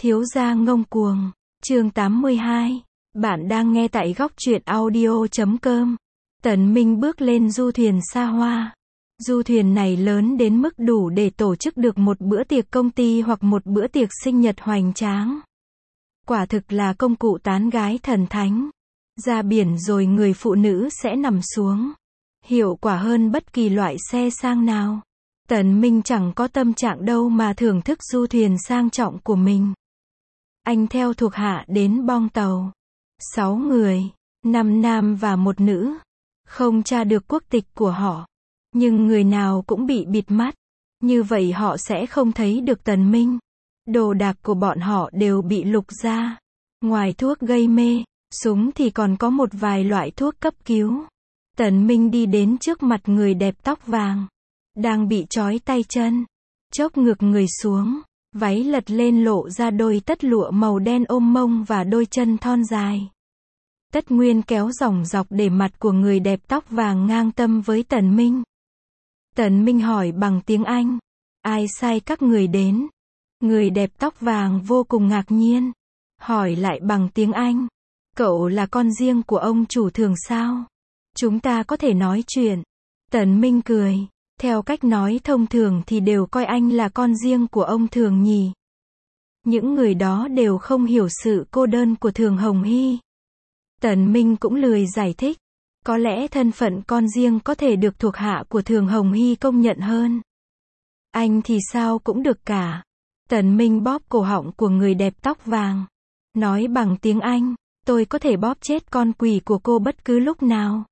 Thiếu gia ngông cuồng. Chương 82. Bạn đang nghe tại góc truyện audio.com. Tần Minh bước lên du thuyền xa hoa. Du thuyền này lớn đến mức đủ để tổ chức được một bữa tiệc công ty hoặc một bữa tiệc sinh nhật hoành tráng. Quả thực là công cụ tán gái thần thánh. Ra biển rồi người phụ nữ sẽ nằm xuống. Hiệu quả hơn bất kỳ loại xe sang nào. Tần Minh chẳng có tâm trạng đâu mà thưởng thức du thuyền sang trọng của mình. Anh theo thuộc hạ đến bong tàu. 6 người, 5 nam và 1 nữ. Không tra được quốc tịch của họ. Nhưng người nào cũng bị bịt mắt. Như vậy họ sẽ không thấy được Tần Minh. Đồ đạc của bọn họ đều bị lục ra. Ngoài thuốc gây mê, súng thì còn có một vài loại thuốc cấp cứu. Tần Minh đi đến trước mặt người đẹp tóc vàng. Đang bị trói tay chân. Chốc ngược người xuống. Váy lật lên lộ ra đôi tất lụa màu đen ôm mông và đôi chân thon dài. Tất Nguyên kéo dòng dọc để mặt của người đẹp tóc vàng ngang tâm với Tần Minh. Tần Minh hỏi bằng tiếng Anh. Ai sai các người đến? Người đẹp tóc vàng vô cùng ngạc nhiên. Hỏi lại bằng tiếng Anh. Cậu là con riêng của ông chủ Thường sao? Chúng ta có thể nói chuyện. Tần Minh cười. Theo cách nói thông thường thì đều coi anh là con riêng của ông Thường nhỉ. Những người đó đều không hiểu sự cô đơn của Thường Hồng Hy. Tần Minh cũng lười giải thích. Có lẽ thân phận con riêng có thể được thuộc hạ của Thường Hồng Hy công nhận hơn. Anh thì sao cũng được cả. Tần Minh bóp cổ họng của người đẹp tóc vàng. Nói bằng tiếng Anh, tôi có thể bóp chết con quỷ của cô bất cứ lúc nào.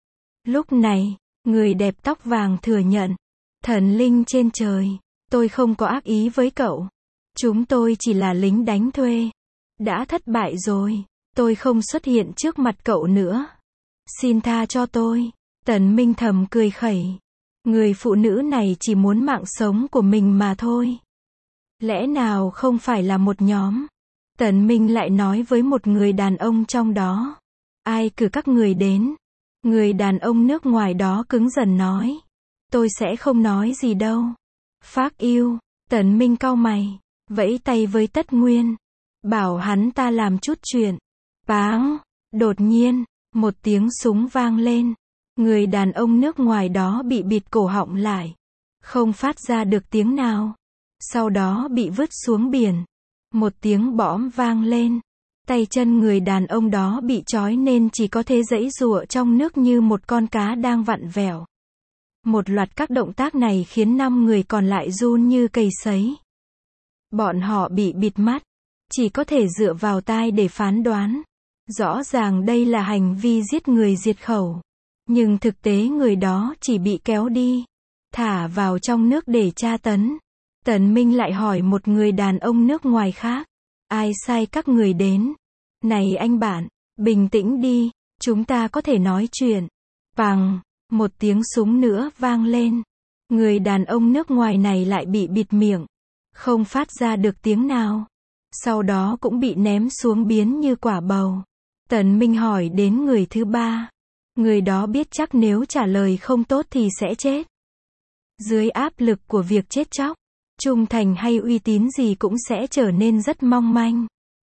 Lúc này, người đẹp tóc vàng thừa nhận. Thần linh trên trời, tôi không có ác ý với cậu. Chúng tôi chỉ là lính đánh thuê. Đã thất bại rồi, tôi không xuất hiện trước mặt cậu nữa. Xin tha cho tôi. Tần Minh thầm cười khẩy. Người phụ nữ này chỉ muốn mạng sống của mình mà thôi. Lẽ nào không phải là một nhóm? Tần Minh lại nói với một người đàn ông trong đó. Ai cử các người đến? Người đàn ông nước ngoài đó cứng rắn nói. Tôi sẽ không nói gì đâu. Phác yêu. Tần Minh cau mày. Vẫy tay với Tất Nguyên. Bảo hắn ta làm chút chuyện. Báng. Đột nhiên, một tiếng súng vang lên. Người đàn ông nước ngoài đó bị bịt cổ họng lại. Không phát ra được tiếng nào. Sau đó bị vứt xuống biển. Một tiếng bõm vang lên. Tay chân người đàn ông đó bị trói nên chỉ có thể giãy giụa trong nước như một con cá đang vặn vẹo. Một loạt các động tác này khiến 5 người còn lại run như cầy sấy. Bọn họ bị bịt mắt. Chỉ có thể dựa vào tai để phán đoán. Rõ ràng đây là hành vi giết người diệt khẩu. Nhưng thực tế người đó chỉ bị kéo đi. Thả vào trong nước để tra tấn. Tần Minh lại hỏi một người đàn ông nước ngoài khác. Ai sai các người đến? Này anh bạn, bình tĩnh đi, chúng ta có thể nói chuyện. Bằng, một tiếng súng nữa vang lên. Người đàn ông nước ngoài này lại bị bịt miệng. Không phát ra được tiếng nào. Sau đó cũng bị ném xuống biến như quả bầu. Tần Minh hỏi đến người thứ 3. Người đó biết chắc nếu trả lời không tốt thì sẽ chết. Dưới áp lực của việc chết chóc, trung thành hay uy tín gì cũng sẽ trở nên rất mong manh.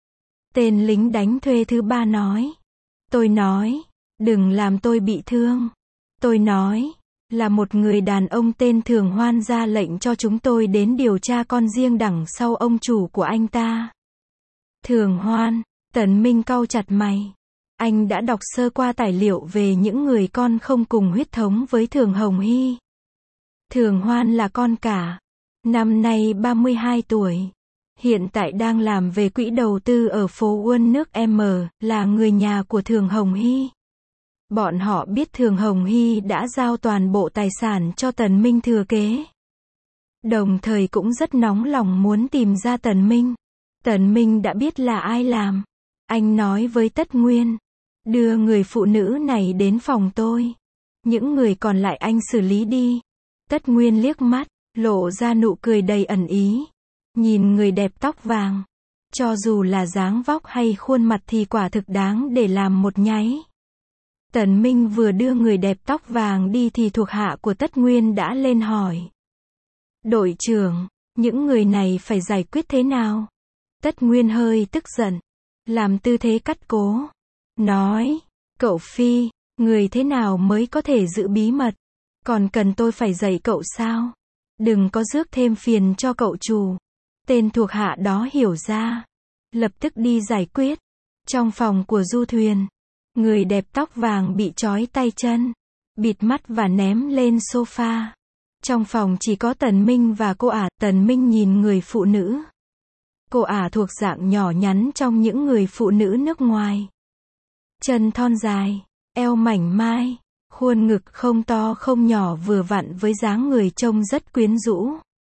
Tên lính đánh thuê thứ 3 nói. Tôi nói, đừng làm tôi bị thương. Tôi nói, là một người đàn ông tên Thường Hoan ra lệnh cho chúng tôi đến điều tra con riêng đằng sau ông chủ của anh ta. Thường Hoan. Tần Minh cau chặt mày. Anh đã đọc sơ qua tài liệu về những người con không cùng huyết thống với Thường Hồng Hy. Thường Hoan là con cả. Năm nay 32 tuổi. Hiện tại đang làm về quỹ đầu tư ở phố Uân nước M, là người nhà của Thường Hồng Hy. Bọn họ biết Thường Hồng Hy đã giao toàn bộ tài sản cho Tần Minh thừa kế. Đồng thời cũng rất nóng lòng muốn tìm ra Tần Minh. Tần Minh đã biết là ai làm. Anh nói với Tất Nguyên. Đưa người phụ nữ này đến phòng tôi. Những người còn lại anh xử lý đi. Tất Nguyên liếc mắt, lộ ra nụ cười đầy ẩn ý. Nhìn người đẹp tóc vàng. Cho dù là dáng vóc hay khuôn mặt thì quả thực đáng để làm một nháy. Tần Minh vừa đưa người đẹp tóc vàng đi thì thuộc hạ của Tất Nguyên đã lên hỏi. Đội trưởng, những người này phải giải quyết thế nào? Tất Nguyên hơi tức giận, làm tư thế cắt cố, nói, cậu Phi, người thế nào mới có thể giữ bí mật, còn cần tôi phải dạy cậu sao? Đừng có rước thêm phiền cho cậu chủ. Tên thuộc hạ đó hiểu ra, lập tức đi giải quyết. Trong phòng của Du Thuyền, người đẹp tóc vàng bị trói tay chân, bịt mắt và ném lên sofa. Trong phòng chỉ có Tần Minh và cô ả. Tần Minh nhìn người phụ nữ. Cô ả thuộc dạng nhỏ nhắn trong những người phụ nữ nước ngoài. Chân thon dài, eo mảnh mai, khuôn ngực không to không nhỏ vừa vặn với dáng người trông rất quyến rũ.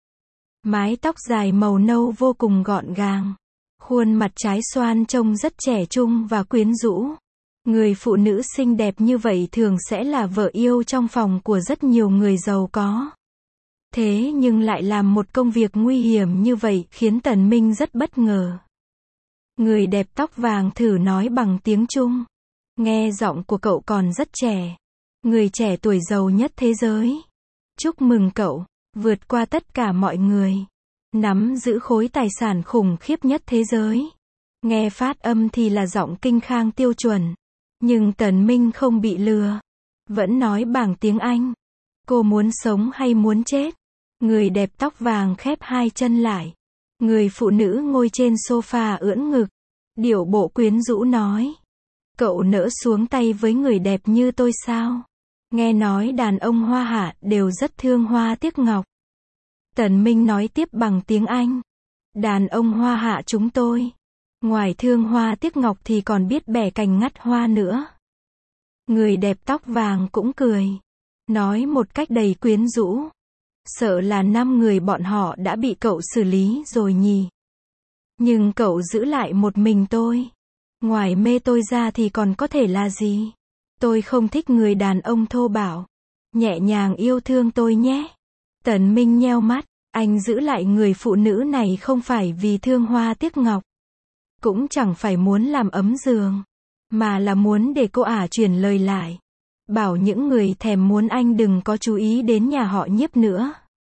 Mái tóc dài màu nâu vô cùng gọn gàng. Khuôn mặt trái xoan trông rất trẻ trung và quyến rũ. Người phụ nữ xinh đẹp như vậy thường sẽ là vợ yêu trong phòng của rất nhiều người giàu có. Thế nhưng lại làm một công việc nguy hiểm như vậy khiến Tần Minh rất bất ngờ. Người đẹp tóc vàng thử nói bằng tiếng Trung. Nghe giọng của cậu còn rất trẻ. Người trẻ tuổi giàu nhất thế giới. Chúc mừng cậu, vượt qua tất cả mọi người. Nắm giữ khối tài sản khủng khiếp nhất thế giới. Nghe phát âm thì là giọng Kinh Khang tiêu chuẩn. Nhưng Tần Minh không bị lừa. Vẫn nói bằng tiếng Anh. Cô muốn sống hay muốn chết? Người đẹp tóc vàng khép hai chân lại. Người phụ nữ ngồi trên sofa ưỡn ngực. Điệu bộ quyến rũ nói. Cậu nỡ xuống tay với người đẹp như tôi sao? Nghe nói đàn ông Hoa Hạ đều rất thương hoa tiếc ngọc. Tần Minh nói tiếp bằng tiếng Anh. Đàn ông Hoa Hạ chúng tôi, ngoài thương hoa tiếc ngọc thì còn biết bẻ cành ngắt hoa nữa. Người đẹp tóc vàng cũng cười. Nói một cách đầy quyến rũ. Sợ là 5 người bọn họ đã bị cậu xử lý rồi nhỉ. Nhưng cậu giữ lại một mình tôi. Ngoài mê tôi ra thì còn có thể là gì? Tôi không thích người đàn ông thô bạo. Nhẹ nhàng yêu thương tôi nhé. Tần Minh nheo mắt. Anh giữ lại người phụ nữ này không phải vì thương hoa tiếc ngọc. Cũng chẳng phải muốn làm ấm giường. Mà là muốn để cô ả truyền lời lại. Bảo những người thèm muốn anh đừng có chú ý đến nhà họ Nhiếp nữa.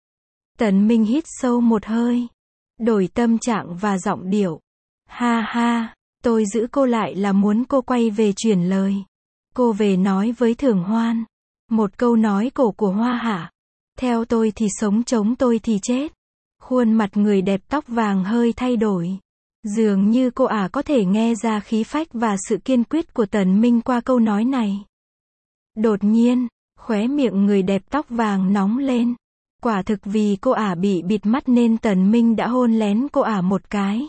Tần Minh hít sâu một hơi. Đổi tâm trạng và giọng điệu. Ha ha, tôi giữ cô lại là muốn cô quay về truyền lời. Cô về nói với Thường Hoan. Một câu nói cổ của Hoa Hạ. Theo tôi thì sống chống tôi thì chết. Khuôn mặt người đẹp tóc vàng hơi thay đổi. Dường như cô ả có thể nghe ra khí phách và sự kiên quyết của Tần Minh qua câu nói này. Đột nhiên, khóe miệng người đẹp tóc vàng nóng lên. Quả thực vì cô ả bị bịt mắt nên Tần Minh đã hôn lén cô ả một cái.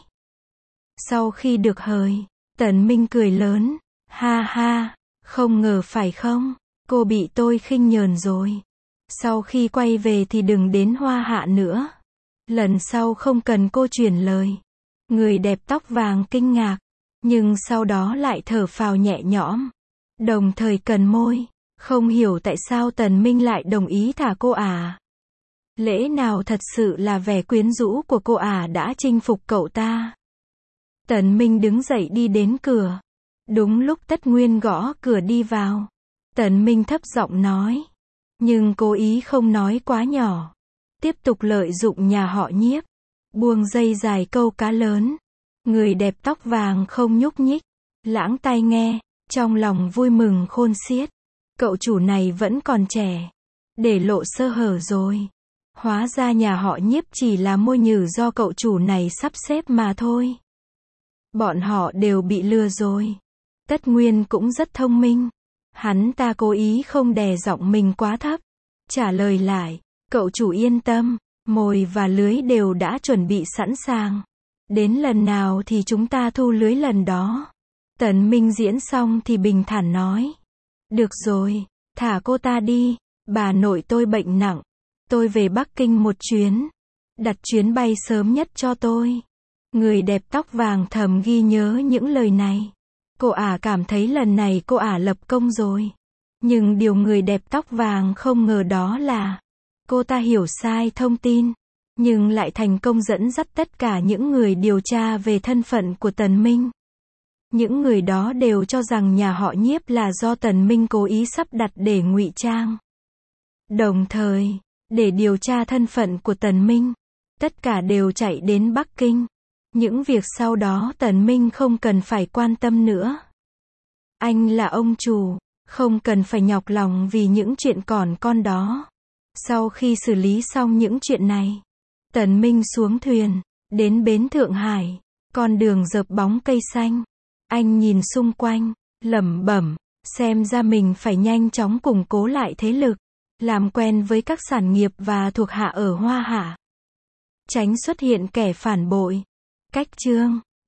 Sau khi được hời, Tần Minh cười lớn. Ha ha, không ngờ phải không? Cô bị tôi khinh nhờn rồi. Sau khi quay về thì đừng đến Hoa Hạ nữa. Lần sau không cần cô truyền lời. Người đẹp tóc vàng kinh ngạc. Nhưng sau đó lại thở phào nhẹ nhõm. Đồng thời cần môi. Không hiểu tại sao Tần Minh lại đồng ý thả cô ả. Lẽ nào thật sự là vẻ quyến rũ của cô ả đã chinh phục cậu ta. Tần Minh đứng dậy đi đến cửa. Đúng lúc Tất Nguyên gõ cửa đi vào. Tần Minh thấp giọng nói. Nhưng cố ý không nói quá nhỏ. Tiếp tục lợi dụng nhà họ Nhiếp. Buông dây dài câu cá lớn. Người đẹp tóc vàng không nhúc nhích. Lãng tai nghe. Trong lòng vui mừng khôn xiết. Cậu chủ này vẫn còn trẻ. Để lộ sơ hở rồi. Hóa ra nhà họ Nhiếp chỉ là môi nhử do cậu chủ này sắp xếp mà thôi. Bọn họ đều bị lừa rồi. Tất Nguyên cũng rất thông minh. Hắn ta cố ý không đè giọng mình quá thấp. Trả lời lại, cậu chủ yên tâm, mồi và lưới đều đã chuẩn bị sẵn sàng. Đến lần nào thì chúng ta thu lưới lần đó. Tần Minh diễn xong thì bình thản nói. Được rồi, thả cô ta đi, bà nội tôi bệnh nặng. Tôi về Bắc Kinh một chuyến. Đặt chuyến bay sớm nhất cho tôi. Người đẹp tóc vàng thầm ghi nhớ những lời này. Cô ả cảm thấy lần này cô ả lập công rồi. Nhưng điều người đẹp tóc vàng không ngờ đó là cô ta hiểu sai thông tin. Nhưng lại thành công dẫn dắt tất cả những người điều tra về thân phận của Tần Minh. Những người đó đều cho rằng nhà họ Nhiếp là do Tần Minh cố ý sắp đặt để ngụy trang. Đồng thời, để điều tra thân phận của Tần Minh, tất cả đều chạy đến Bắc Kinh. Những việc sau đó Tần Minh không cần phải quan tâm nữa. Anh là ông chủ, không cần phải nhọc lòng vì những chuyện còn con đó. Sau khi xử lý xong những chuyện này, Tần Minh xuống thuyền, đến bến Thượng Hải, con đường rợp bóng cây xanh. Anh nhìn xung quanh, lẩm bẩm, xem ra mình phải nhanh chóng củng cố lại thế lực, làm quen với các sản nghiệp và thuộc hạ ở Hoa Hạ. Tránh xuất hiện kẻ phản bội. Cách chương